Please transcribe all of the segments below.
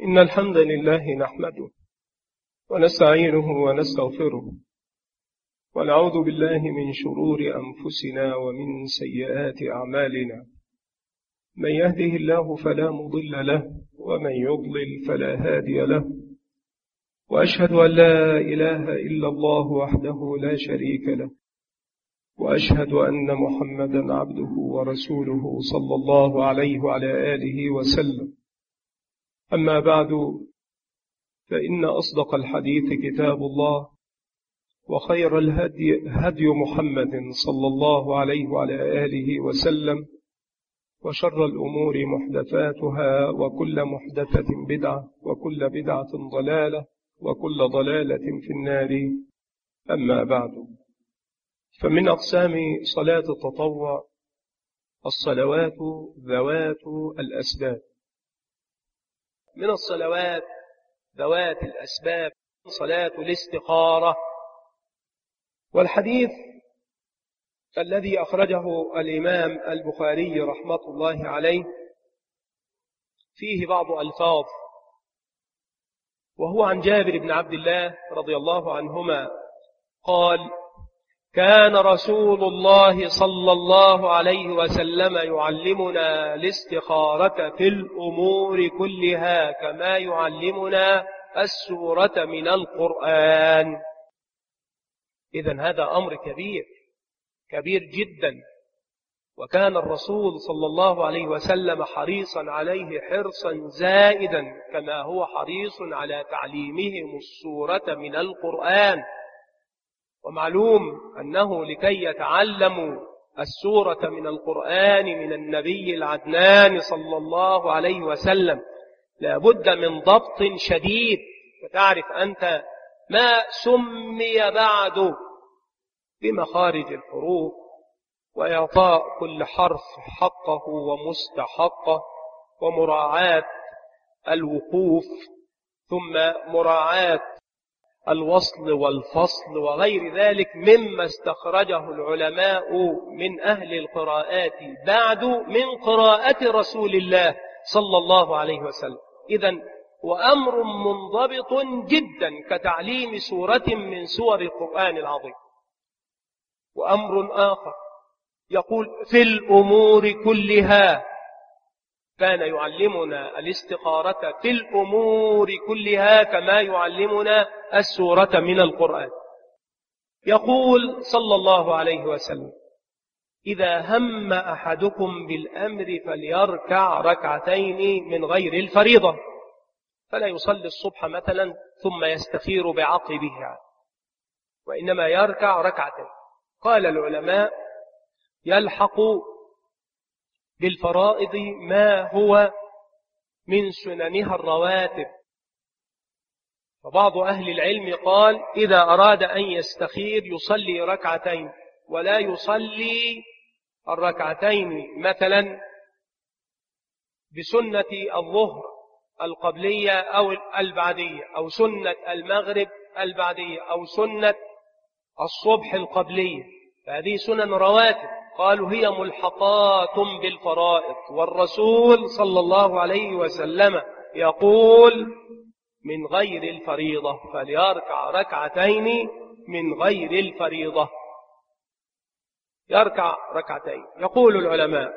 إن الحمد لله نحمده ونستعينه ونستغفره ونعوذ بالله من شرور أنفسنا ومن سيئات أعمالنا. من يهده الله فلا مضل له ومن يضلل فلا هادي له، وأشهد أن لا إله إلا الله وحده لا شريك له، وأشهد أن محمدا عبده ورسوله صلى الله عليه وعلى آله وسلم. أما بعد، فإن أصدق الحديث كتاب الله، وخير الهدي هدي محمد صلى الله عليه وعلى آله وسلم، وشر الأمور محدثاتها، وكل محدثة بدعة، وكل بدعة ضلالة، وكل ضلالة في النار. أما بعد، فمن أقسام صلاة التطوع الصلوات ذوات الأسباب. من الصلوات ذوات الأسباب صلاة الاستخارة، والحديث الذي أخرجه الإمام البخاري رحمة الله عليه فيه بعض ألفاظ، وهو عن جابر بن عبد الله رضي الله عنهما قال: كان رسول الله صلى الله عليه وسلم يعلمنا الاستخارة في الأمور كلها كما يعلمنا السورة من القرآن. إذن هذا أمر كبير جدا، وكان الرسول صلى الله عليه وسلم حريصا عليه حرصا زائدا، كما هو حريص على تعليمهم السورة من القرآن. ومعلوم أنه لكي يتعلموا السورة من القرآن من النبي العدنان صلى الله عليه وسلم لا بد من ضبط شديد. فتعرف أنت ما سمي بعد بمخارج الحروف، وإعطاء كل حرف حقه ومستحقه، ومراعاة الوقوف، ثم مراعاة الوصل والفصل، وغير ذلك مما استخرجه العلماء من أهل القراءات بعد من قراءة رسول الله صلى الله عليه وسلم. إذن وأمر منضبط جدا كتعليم سورة من سور القرآن العظيم. وأمر آخر يقول: في الأمور كلها، كان يعلمنا الاستخارة في الأمور كلها كما يعلمنا السورة من القرآن. يقول صلى الله عليه وسلم: إذا هم أحدكم بالأمر فليركع ركعتين من غير الفريضة، فلا يصلي الصبح مثلا ثم يستخير بعقبها، وإنما يركع ركعتين. قال العلماء: يلحق بالفرائض ما هو من سننها الرواتب. فبعض أهل العلم قال: إذا أراد أن يستخير يصلي ركعتين، ولا يصلي الركعتين مثلا بسنة الظهر القبلية أو البعدية، أو سنة المغرب البعدية، أو سنة الصبح القبلية، فهذه سنن رواتب. قالوا: هي ملحقات بالفرائض، والرسول صلى الله عليه وسلم يقول: من غير الفريضة، فليركع ركعتين من غير الفريضة، يركع ركعتين. يقول العلماء: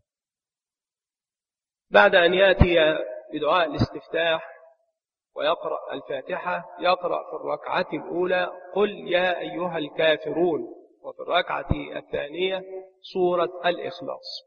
بعد أن يأتي بدعاء الاستفتاح ويقرأ الفاتحة، يقرأ في الركعة الأولى قل يا أيها الكافرون، وفي الركعة الثانية سورة الإخلاص.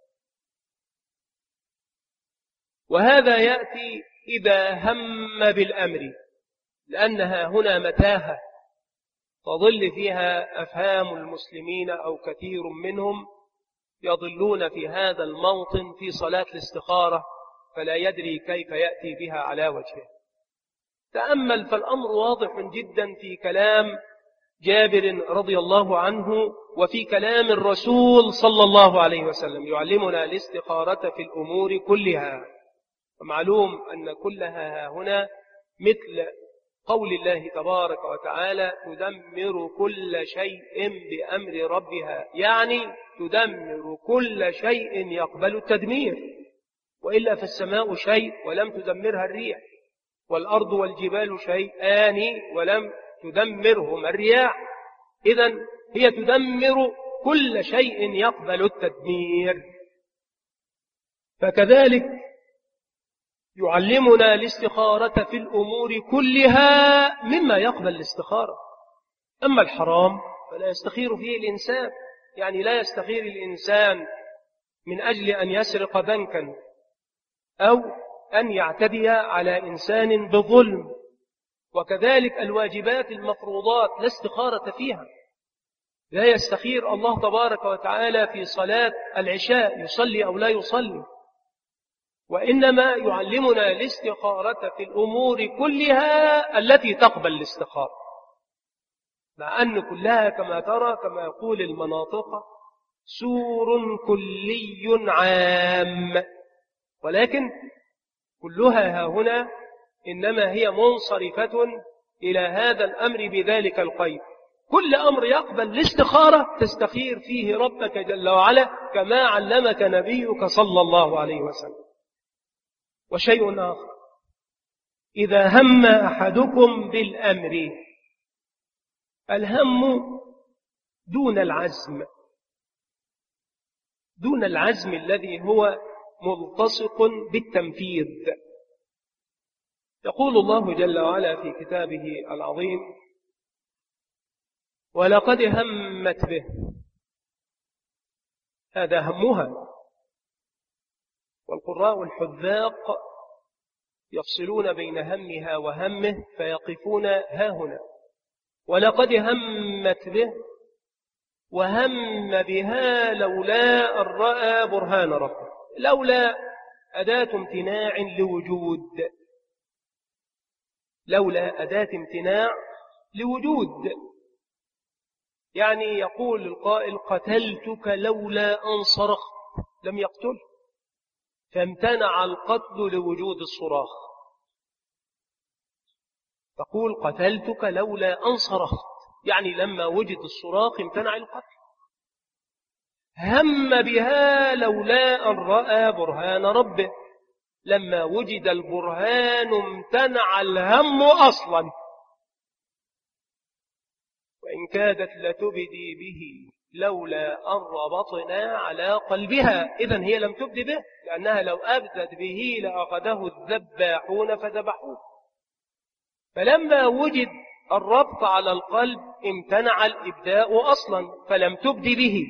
وهذا يأتي إذا هم بالأمر، لأنها هنا متاهة تضل فيها أفهام المسلمين، أو كثير منهم يضلون في هذا الموطن في صلاة الاستخارة، فلا يدري كيف يأتي بها على وجهه. تأمل، فالأمر واضح جدا في كلام جابر رضي الله عنه، وفي كلام الرسول صلى الله عليه وسلم، يعلمنا الاستخارة في الأمور كلها. ومعلوم أن كلها هنا مثل قول الله تبارك وتعالى: تدمر كل شيء بأمر ربها، يعني تدمر كل شيء يقبل التدمير، وإلا فالسماء شيء ولم تدمرها الريح. والأرض والجبال شيئان ولم تدمرهما الرياح. إذن هي تدمر كل شيء يقبل التدمير. فكذلك يعلمنا الاستخارة في الأمور كلها مما يقبل الاستخارة. أما الحرام فلا يستخير فيه الإنسان، يعني لا يستخير الإنسان من أجل أن يسرق بنكا أو أن يعتدي على إنسان بظلم. وكذلك الواجبات المفروضات لا استخارة فيها، لا يستخير الله تبارك وتعالى في صلاة العشاء يصلي أو لا يصلي، وإنما يعلمنا الاستخارة في الأمور كلها التي تقبل الاستخارة، مع أن كلها كما ترى كما يقول المناطق سور كلي عام، ولكن كلها هنا إنما هي منصرفة إلى هذا الأمر بذلك القيد. كل أمر يقبل الاستخارة تستخير فيه ربك جل وعلا كما علمك نبيك صلى الله عليه وسلم. وشيء آخر، إذا هم أحدكم بالأمر، الهم دون العزم، دون العزم الذي هو ملتصق بالتنفيذ. يقول الله جل وعلا في كتابه العظيم: ولقد همت به. هذا همها. والقراء الحذاق يفصلون بين همها وهمه فيقفون هاهنا. ولقد همت به وهم بها لولا أن رأى برهان ربه. لولا أداة امتناع لوجود، لولا أداة امتناع لوجود، يعني يقول القائل: قتلتك لولا أن صرخت، لم يقتل، فامتنع القتل لوجود الصراخ. تقول: قتلتك لولا أن صرخت، يعني لما وجد الصراخ امتنع القتل. هم بها لولا أن رأى برهان ربه، لما وجد البرهان امتنع الهم أصلا. وإن كادت لتبدي به لولا أن ربطنا على قلبها. إذن هي لم تبدي به، لأنها لو أبدت به لأخذه الذباحون فذبحوه. فلما وجد الربط على القلب امتنع الإبداء أصلا، فلم تبدي به.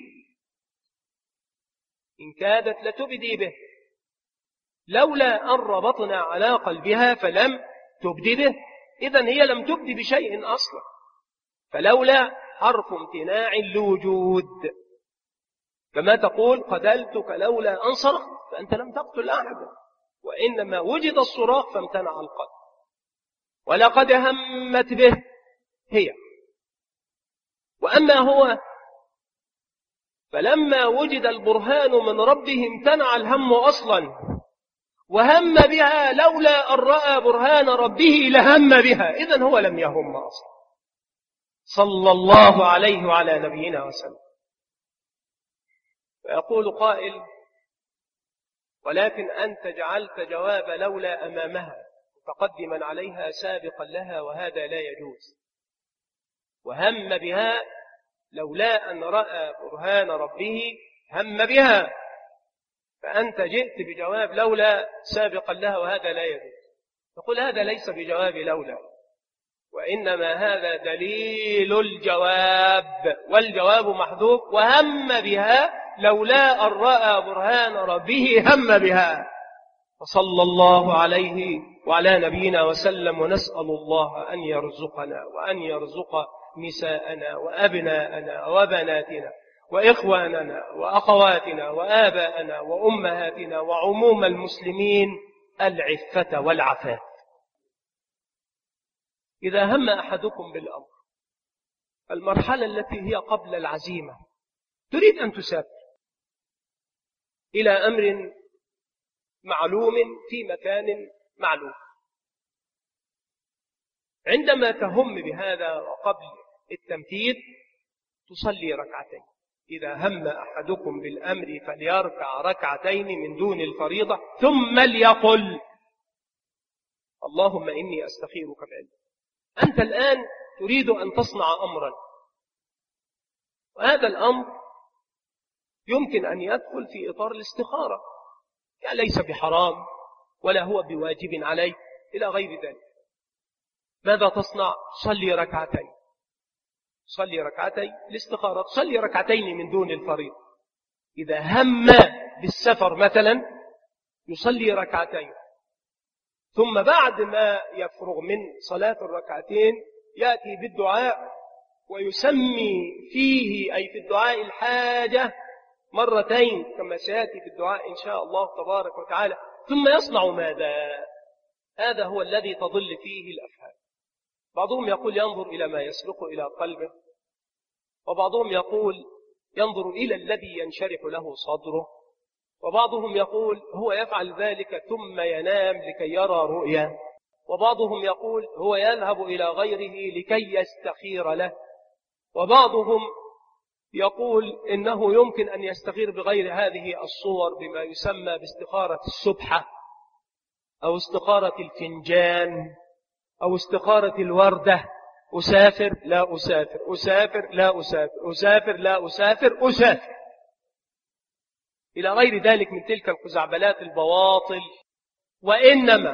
إن كادت لتبدي به لولا أن ربطنا على قلبها فلم تبدي به. إذن هي لم تبدي بشيء أصلا، فلولا حرف امتناع لوجود، كما تقول: قتلتك لولا أن صرخت، فأنت لم تقتل أحدا، وإنما وجد الصراخ فامتنع القتل. ولقد همت به هي. وأما هو فلما وجد البرهان من ربه امتنع الهم أصلا، وهم بها لولا أن رأى برهان ربه لهم بها. إذن هو لم يهم أصلا، صلى الله عليه وعلى نبينا وسلم. فيقول قائل: ولكن أنت جعلت جواب لولا أمامها متقدما عليها سابقا لها، وهذا لا يجوز. وهم بها لولا أن رأى برهان ربه هم بها، فأنت جئت بجواب لولا سابقا لها، وهذا لا يجوز. تقول: هذا ليس بجواب لولا، وإنما هذا دليل الجواب، والجواب محذوف. وهم بها لولا أن رأى برهان ربه هم بها. وصلى الله عليه وعلى نبينا وسلم. ونسأل الله أن يرزقنا وأن يرزق نساءنا وأبناءنا وبناتنا وإخواننا وأخواتنا وآباءنا وأمهاتنا وعموم المسلمين العفة والعفاف. إذا هم أحدكم بالأمر، المرحلة التي هي قبل العزيمة، تريد أن تسافر إلى أمر معلوم في مكان معلوم، عندما تهم بهذا وقبل التنفيذ تصلي ركعتين. إذا هم أحدكم بالأمر فليركع ركعتين من دون الفريضة، ثم ليقل اللهم إني أستخيرك بعلمك. أنت الآن تريد أن تصنع أمرا، وهذا الأمر يمكن أن يدخل في إطار الاستخارة، يعني ليس بحرام ولا هو بواجب عليك إلى غير ذلك. ماذا تصنع؟ صلي ركعتين، صلي ركعتين الاستخارة، صلي ركعتين من دون الفريضة. إذا هم بالسفر مثلا يصلي ركعتين، ثم بعد ما يفرغ من صلاة الركعتين يأتي بالدعاء ويسمي فيه أي في الدعاء الحاجة مرتين كما سيأتي في الدعاء إن شاء الله تبارك وتعالى، ثم يصنع ماذا؟ هذا هو الذي تضل فيه الأفهام. بعضهم يقول ينظر إلى ما يسبق إلى قلبه، وبعضهم يقول ينظر إلى الذي ينشرح له صدره، وبعضهم يقول هو يفعل ذلك ثم ينام لكي يرى رؤيا، وبعضهم يقول هو يذهب إلى غيره لكي يستخير له، وبعضهم يقول إنه يمكن أن يستخير بغير هذه الصور بما يسمى باستخارة السبحة أو استخارة الفنجان أو استخارة الوردة. أسافر لا أسافر، أسافر لا أسافر، أسافر لا أسافر، أسافر، إلى غير ذلك من تلك الخزعبلات البواطل. وإنما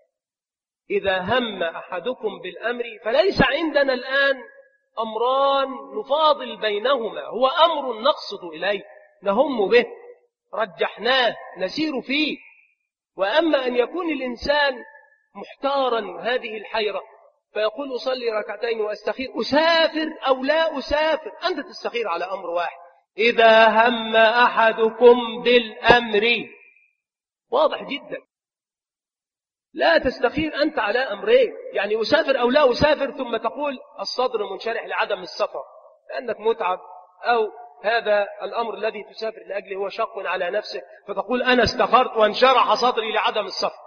إذا هم أحدكم بالأمر فليس عندنا الآن أمران نفاضل بينهما، هو أمر نقصد إليه نهم به رجحناه نسير فيه. وأما أن يكون الإنسان محتارا هذه الحيرة فيقول أصلي ركعتين وأستخير، أسافر أو لا أسافر، أنت تستخير على أمر واحد. إذا هم أحدكم بالأمر، واضح جدا، لا تستخير أنت على أمرين، يعني أسافر أو لا أسافر ثم تقول الصدر منشرح لعدم السفر لأنك متعب، أو هذا الأمر الذي تسافر لأجله هو شق على نفسك فتقول أنا استخرت وانشرح صدري لعدم السفر.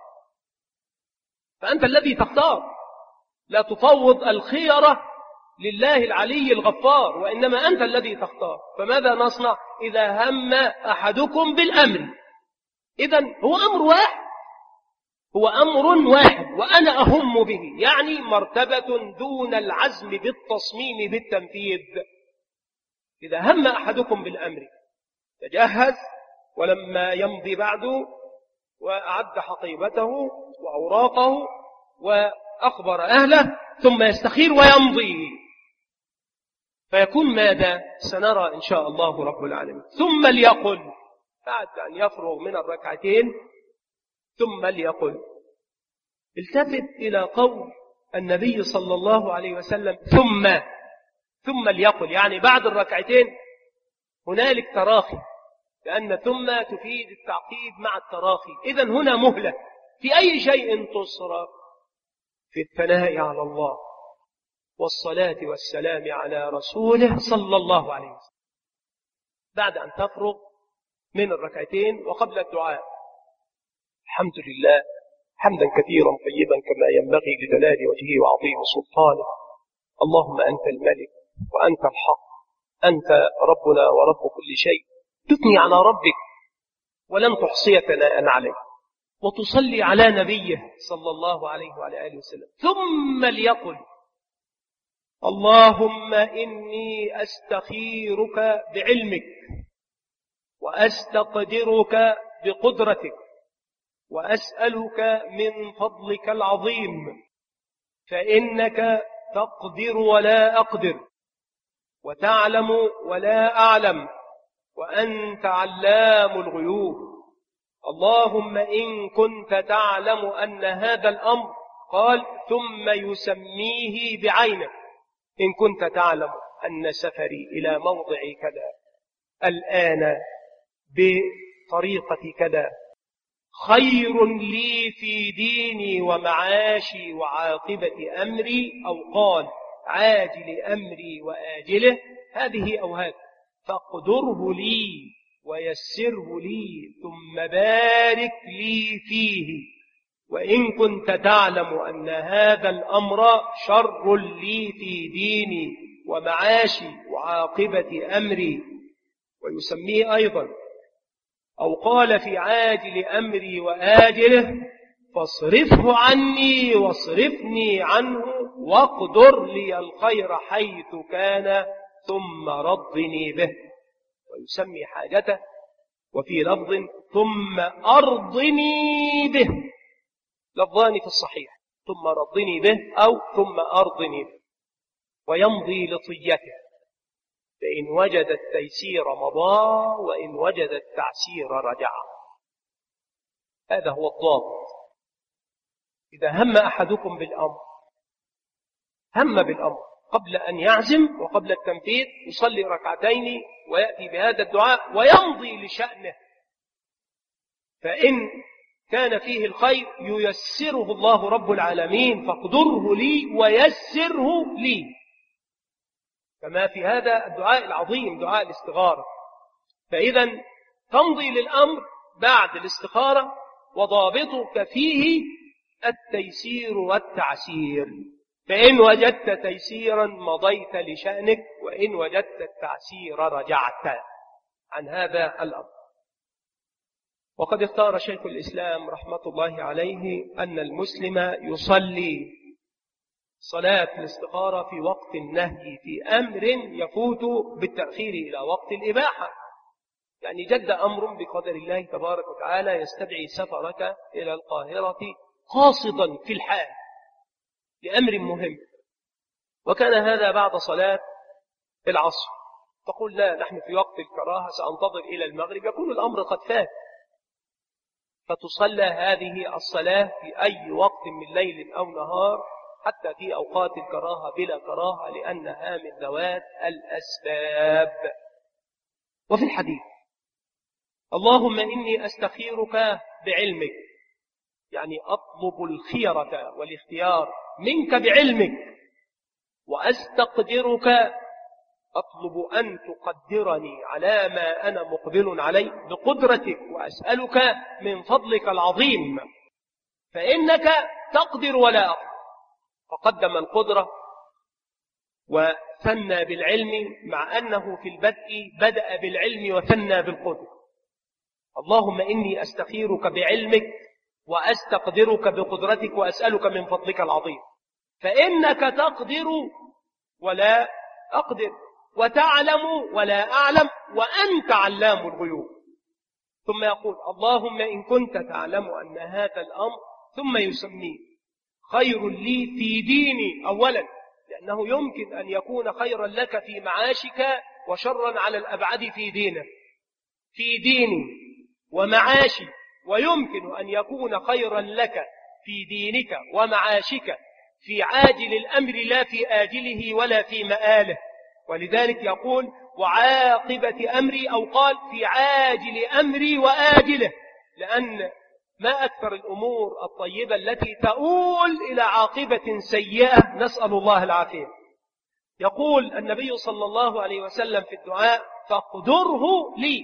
فأنت الذي تختار، لا تفوض الخيرة لله العلي الغفار، وإنما أنت الذي تختار. فماذا نصنع إذا هم أحدكم بالأمر؟ إذن هو أمر واحد، هو أمر واحد وأنا أهم به، يعني مرتبة دون العزم بالتصميم بالتنفيذ. إذا هم أحدكم بالأمر تجهز، ولما يمضي بعده وأعد حقيبته وأوراقه وأخبر أهله ثم يستخير ويمضي، فيكون ماذا؟ سنرى إن شاء الله رب العالمين. ثم ليقل بعد أن يفرغ من الركعتين، ثم ليقل، التفت إلى قول النبي صلى الله عليه وسلم ثم ليقل، يعني بعد الركعتين هنالك تراخي، لأن ثم تفيد التعقيب مع التراخي. إذن هنا مهلة في أي شيء تصرف، في الثناء على الله والصلاة والسلام على رسوله صلى الله عليه وسلم بعد أن تفرغ من الركعتين وقبل الدعاء. الحمد لله حمدا كثيرا طيبا كما ينبغي لجلال وجهه وعظيم سلطانه. اللهم أنت الملك وأنت الحق، أنت ربنا ورب كل شيء، تثني على ربك ولن تحصي ثناء عليه، وتصلي على نبيه صلى الله عليه وعلى آله وسلم. ثم ليقل اللهم إني أستخيرك بعلمك وأستقدرك بقدرتك وأسألك من فضلك العظيم، فإنك تقدر ولا أقدر، وتعلم ولا أعلم، وأنت علام الغيوب. اللهم إن كنت تعلم أن هذا الأمر، قال ثم يسميه بعينه، إن كنت تعلم أن سفري إلى موضع كذا الآن بطريقة كذا خير لي في ديني ومعاشي وعاقبة أمري، أو قال عاجل أمري وآجله، هذه أو هذا، فاقدره لي ويسره لي ثم بارك لي فيه. وإن كنت تعلم أن هذا الأمر شر لي في ديني ومعاشي وعاقبة أمري، ويسميه أيضا أو قال في عاجل أمري وآجله فاصرفه عني واصرفني عنه واقدر لي الخير حيث كان ثم رضني به. ويسمي حاجته وفي لفظ ثم أرضني به، لفظان في الصحيح، ثم رضني به أو ثم أرضني به. ويمضي لطيته، فإن وجد التيسير مضى وإن وجد التعسير رجع. هذا هو الضابط. إذا هم أحدكم بالأمر، هم بالأمر قبل أن يعزم وقبل التنفيذ يصلي ركعتين ويأتي بهذا الدعاء ويمضي لشأنه، فإن كان فيه الخير ييسره الله رب العالمين، فاقدره لي ويسره لي، كما في هذا الدعاء العظيم دعاء الاستخارة. فإذا تمضي للأمر بعد الاستخارة، وضابطك فيه التيسير والتعسير، فإن وجدت تيسيرا مضيت لشأنك، وإن وجدت التعسير رجعت عن هذا الأمر. وقد اختار شيخ الإسلام رحمة الله عليه أن المسلم يصلي صلاة الاستخارة في وقت النهي في أمر يفوت بالتأخير إلى وقت الإباحة، يعني جد أمر بقدر الله تبارك وتعالى يستدعي سفرك إلى القاهرة قاصدا في الحال لأمر مهم، وكان هذا بعد صلاة العصر، تقول لا نحن في وقت الكراهة سأنتظر إلى المغرب، يكون الأمر قد فات، فتصلى هذه الصلاة في أي وقت من ليل أو نهار، حتى في أوقات الكراهة بلا كراهة، لأنها من ذوات الأسباب. وفي الحديث اللهم إني أستخيرك بعلمك، يعني أطلب الخيرة والاختيار منك بعلمك، وأستقدرك، أطلب أن تقدرني على ما أنا مقبل عليه بقدرتك، وأسألك من فضلك العظيم، فإنك تقدر ولا أقدر. فقدم القدرة وثنى بالعلم، مع أنه في البدء بدأ بالعلم وثنى بالقدرة. اللهم إني أستخيرك بعلمك وأستقدرك بقدرتك وأسألك من فضلك العظيم، فإنك تقدر ولا أقدر، وتعلم ولا أعلم، وأنت علام الغيوب. ثم يقول اللهم إن كنت تعلم أن هذا الأمر، ثم يسميه خير لي في ديني أولا، لأنه يمكن أن يكون خيرا لك في معاشك وشرا على الأبعد في دينك، في ديني ومعاشي، ويمكن أن يكون خيرا لك في دينك ومعاشك في عاجل الأمر لا في آجله ولا في مآله. ولذلك يقول وعاقبة أمري، أو قال في عاجل أمري وآجله، لأن ما أكثر الأمور الطيبة التي تؤول إلى عاقبة سيئة، نسأل الله العافية. يقول النبي صلى الله عليه وسلم في الدعاء فاقدره لي،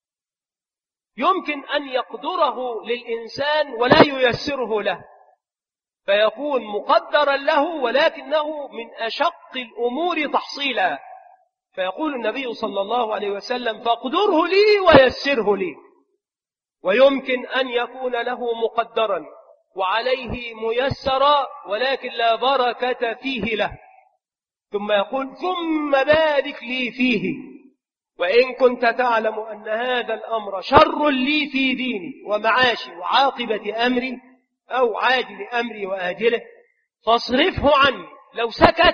يمكن أن يقدره للإنسان ولا ييسره له، فيكون مقدرا له ولكنه من أشق الأمور تحصيلا، فيقول النبي صلى الله عليه وسلم فاقدره لي ويسره لي. ويمكن أن يكون له مقدرا وعليه ميسرا ولكن لا بركة فيه له، ثم يقول ثم بارك لي فيه، وإن كنت تعلم أن هذا الأمر شر لي في ديني ومعاشي وعاقبة أمري أو عاجل أمري وآجله فاصرفه عني. لو سكت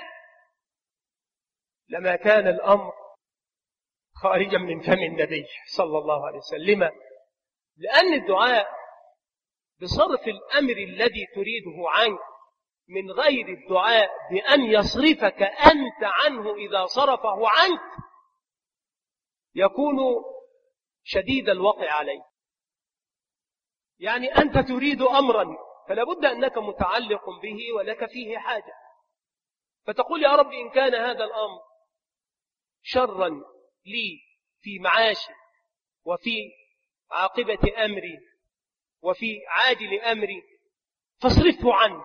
لما كان الأمر خارجا من فم النبي صلى الله عليه وسلم، لأن الدعاء بصرف الأمر الذي تريده عنك من غير الدعاء بأن يصرفك أنت عنه إذا صرفه عنك يكون شديد الوقع عليه. يعني أنت تريد أمرا فلا بد أنك متعلق به ولك فيه حاجة، فتقول يا رب إن كان هذا الأمر شرا لي في معاشي وفي عاقبة أمري وفي عاجل أمري فاصرفه عني،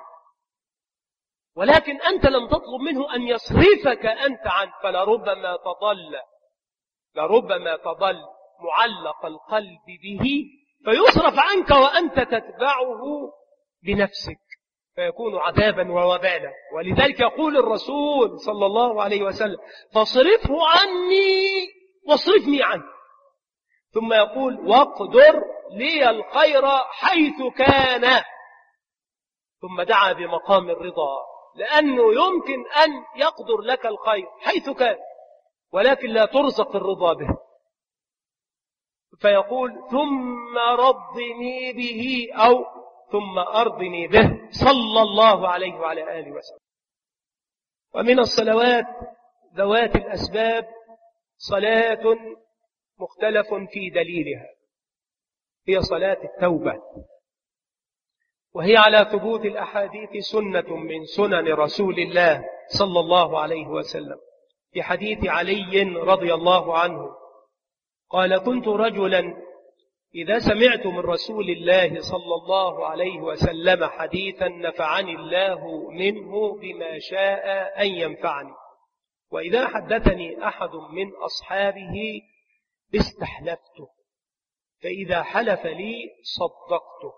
ولكن أنت لم تطلب منه أن يصرفك أنت عنه، فلربما تضل معلق القلب به فيصرف عنك وأنت تتبعه بنفسك فيكون عذابا ووبالا. ولذلك يقول الرسول صلى الله عليه وسلم فاصرفه عني واصرفني عنه، ثم يقول واقدر لي الخير حيث كان، ثم دعا بمقام الرضا، لأنه يمكن أن يقدر لك الخير حيث كان ولكن لا ترزق الرضا به، فيقول ثم رضني به أو ثم أرضني به صلى الله عليه وعلى آله وسلم. ومن الصلوات ذوات الأسباب صلاة مختلف في دليلها، هي صلاة التوبة، وهي على ثبوت الأحاديث سنة من سنن رسول الله صلى الله عليه وسلم. في حديث علي رضي الله عنه قال كنت رجلا إذا سمعت من رسول الله صلى الله عليه وسلم حديثا نفعني الله منه بما شاء أن ينفعني، وإذا حدثني أحد من أصحابه استحلفته، فإذا حلف لي صدقته.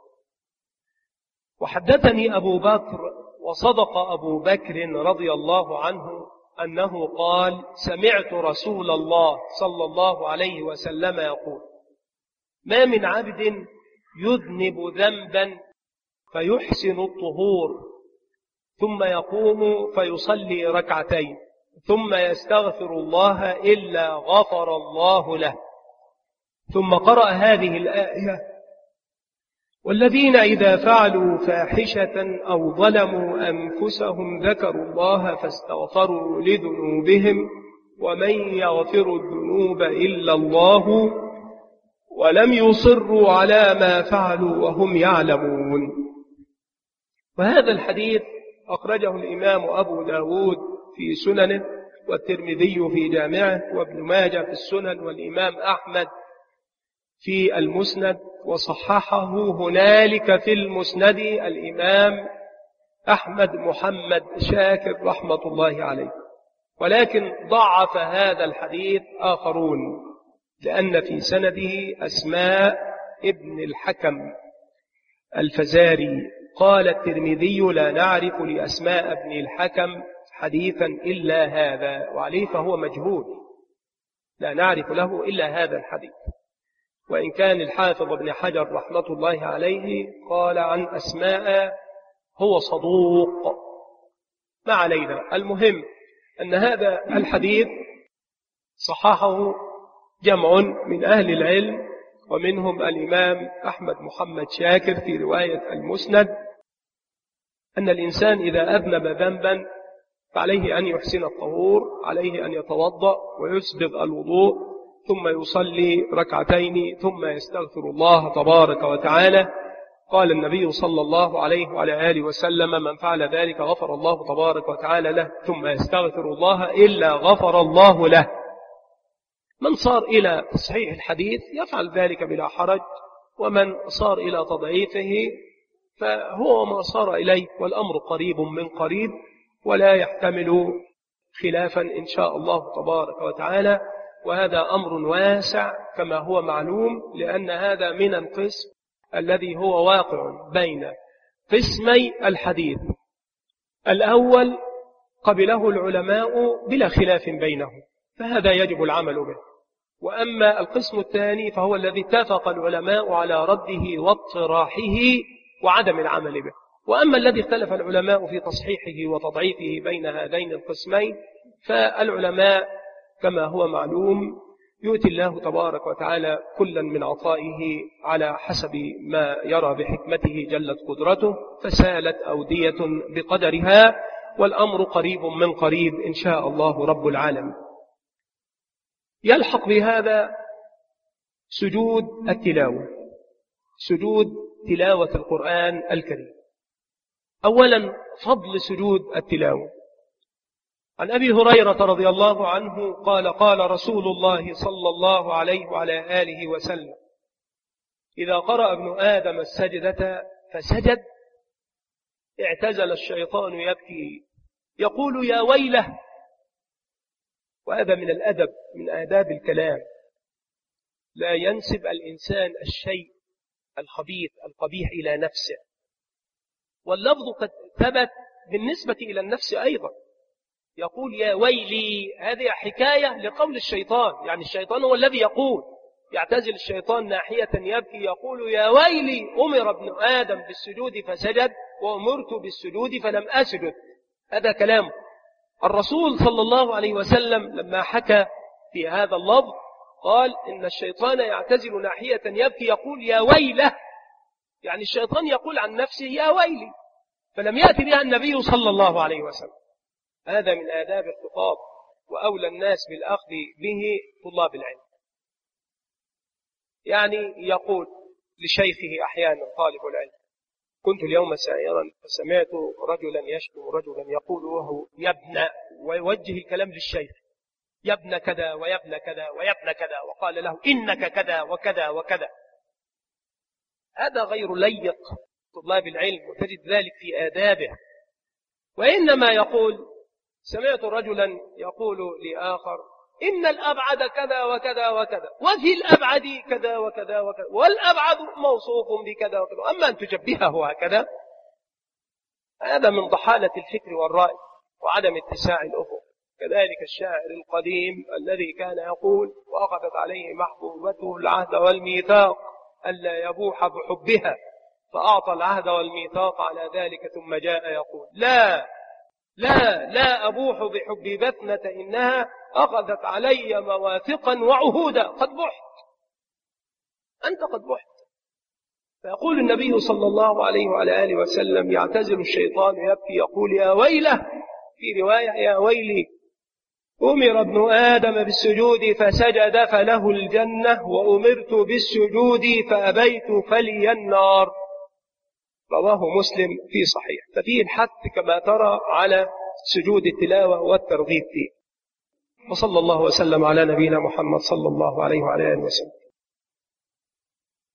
وحدثني أبو بكر وصدق أبو بكر رضي الله عنه أنه قال سمعت رسول الله صلى الله عليه وسلم يقول ما من عبد يذنب ذنبا فيحسن الطهور ثم يقوم فيصلي ركعتين ثم يستغفر الله إلا غفر الله له. ثم قرأ هذه الآية والذين إذا فعلوا فاحشة أو ظلموا أنفسهم ذكروا الله فاستغفروا لذنوبهم ومن يغفر الذنوب إلا الله ولم يصروا على ما فعلوا وهم يعلمون. وهذا الحديث أخرجه الإمام أبو داود في سننه والترمذي في جامعه وابن ماجه في السنن والإمام أحمد في المسند، وصححه هنالك في المسند الإمام أحمد محمد شاكر رحمة الله عليه، ولكن ضعف هذا الحديث آخرون لأن في سنده أسماء ابن الحكم الفزاري. قال الترمذي لا نعرف لأسماء ابن الحكم حديثا إلا هذا، وعليه فهو مجهول، لا نعرف له إلا هذا الحديث. وإن كان الحافظ ابن حجر رحمة الله عليه قال عن أسماء هو صدوق، ما علينا. المهم أن هذا الحديث صححه جمع من أهل العلم، ومنهم الإمام أحمد محمد شاكر في رواية المسند أن الإنسان إذا أذنب ذنبا فعليه أن يحسن الطهور، عليه أن يتوضأ ويسبغ الوضوء ثم يصلي ركعتين ثم يستغفر الله تبارك وتعالى. قال النبي صلى الله عليه وعلى آله وسلم من فعل ذلك غفر الله تبارك وتعالى له ثم يستغفر الله إلا غفر الله له. من صار إلى تصحيح الحديث يفعل ذلك بلا حرج، ومن صار إلى تضعيفه فهو ما صار إليه، والأمر قريب من قريب ولا يحتمل خلافا إن شاء الله تبارك وتعالى. وهذا أمر واسع كما هو معلوم، لأن هذا من القسم الذي هو واقع بين قسمي الحديث. الأول قبله العلماء بلا خلاف بينهم فهذا يجب العمل به، وأما القسم الثاني فهو الذي اتفق العلماء على رده واطراحه وعدم العمل به. وأما الذي اختلف العلماء في تصحيحه وتضعيفه بين هذين القسمين فالعلماء كما هو معلوم يؤتي الله تبارك وتعالى كلا من عطائه على حسب ما يرى بحكمته جلت قدرته، فسالت أودية بقدرها، والأمر قريب من قريب إن شاء الله رب العالمين. يلحق بهذا سجود التلاوة، سجود تلاوة القرآن الكريم. أولا فضل سجود التلاوة. عن أبي هريرة رضي الله عنه قال قال رسول الله صلى الله عليه وعلى آله وسلم إذا قرأ ابن آدم السجدة فسجد اعتزل الشيطان يبكي يقول يا ويله. وهذا من الأدب، من آداب الكلام، لا ينسب الإنسان الشيء الخبيث القبيح إلى نفسه، واللفظ قد ثبت بالنسبة إلى النفس أيضا، يقول يا ويلي، هذه حكاية لقول الشيطان، يعني الشيطان هو الذي يقول، يعتزل الشيطان ناحية يبكي يقول يا ويلي أمر ابن آدم بالسجود فسجد وأمرت بالسجود فلم أسجد. هذا كلام الرسول صلى الله عليه وسلم لما حكى في هذا اللفظ قال إن الشيطان يعتزل ناحية يبكي يقول يا ويله، يعني الشيطان يقول عن نفسه يا ويلي، فلم يأتي بها النبي صلى الله عليه وسلم. هذا من آداب الخطاب، وأولى الناس بالأخذ به طلاب العلم. يعني يقول لشيخه أحيانا طالب العلم: كنت اليوم سائرا فسمعت رجلا يشتم رجلا يقول وهو يا ابن، ويوجه الكلام للشيخ: يا ابن كذا ويا ابن كذا ويا ابن كذا، وقال له إنك كذا وكذا وكذا. هذا غير ليق طلاب العلم، وتجد ذلك في آدابه. وإنما يقول: سمعت رجلا يقول لآخر: إن الأبعد كذا وكذا وكذا، وفي الأبعد كذا وكذا وكذا، والأبعد موصوف بكذا وكذا، أما أن تشبهه هكذا هذا من ضحالة الفكر والرأي وعدم اتساع الأفق. كذلك الشاعر القديم الذي كان يقول: وأخذت عليه محبوبته العهد والميثاق ألا يبوح بحبها، فأعطى العهد والميثاق على ذلك ثم جاء يقول: لا أبوح بحب بثنة إنها أخذت علي مواثقا وعهودا. قد بحت، أنت قد بحت. فيقول النبي صلى الله عليه وعلى آله وسلم: يعتزل الشيطان يبكي يقول يا ويله، في رواية يا ويلي، أمر ابن آدم بالسجود فسجد فله الجنة، وأمرت بالسجود فأبيت فلي النار. رواه مسلم في صحيح. ففيه الحث كما ترى على سجود التلاوة والترغيب فيه. وصلى الله وسلم على نبينا محمد صلى الله عليه وعلى آله وسلم.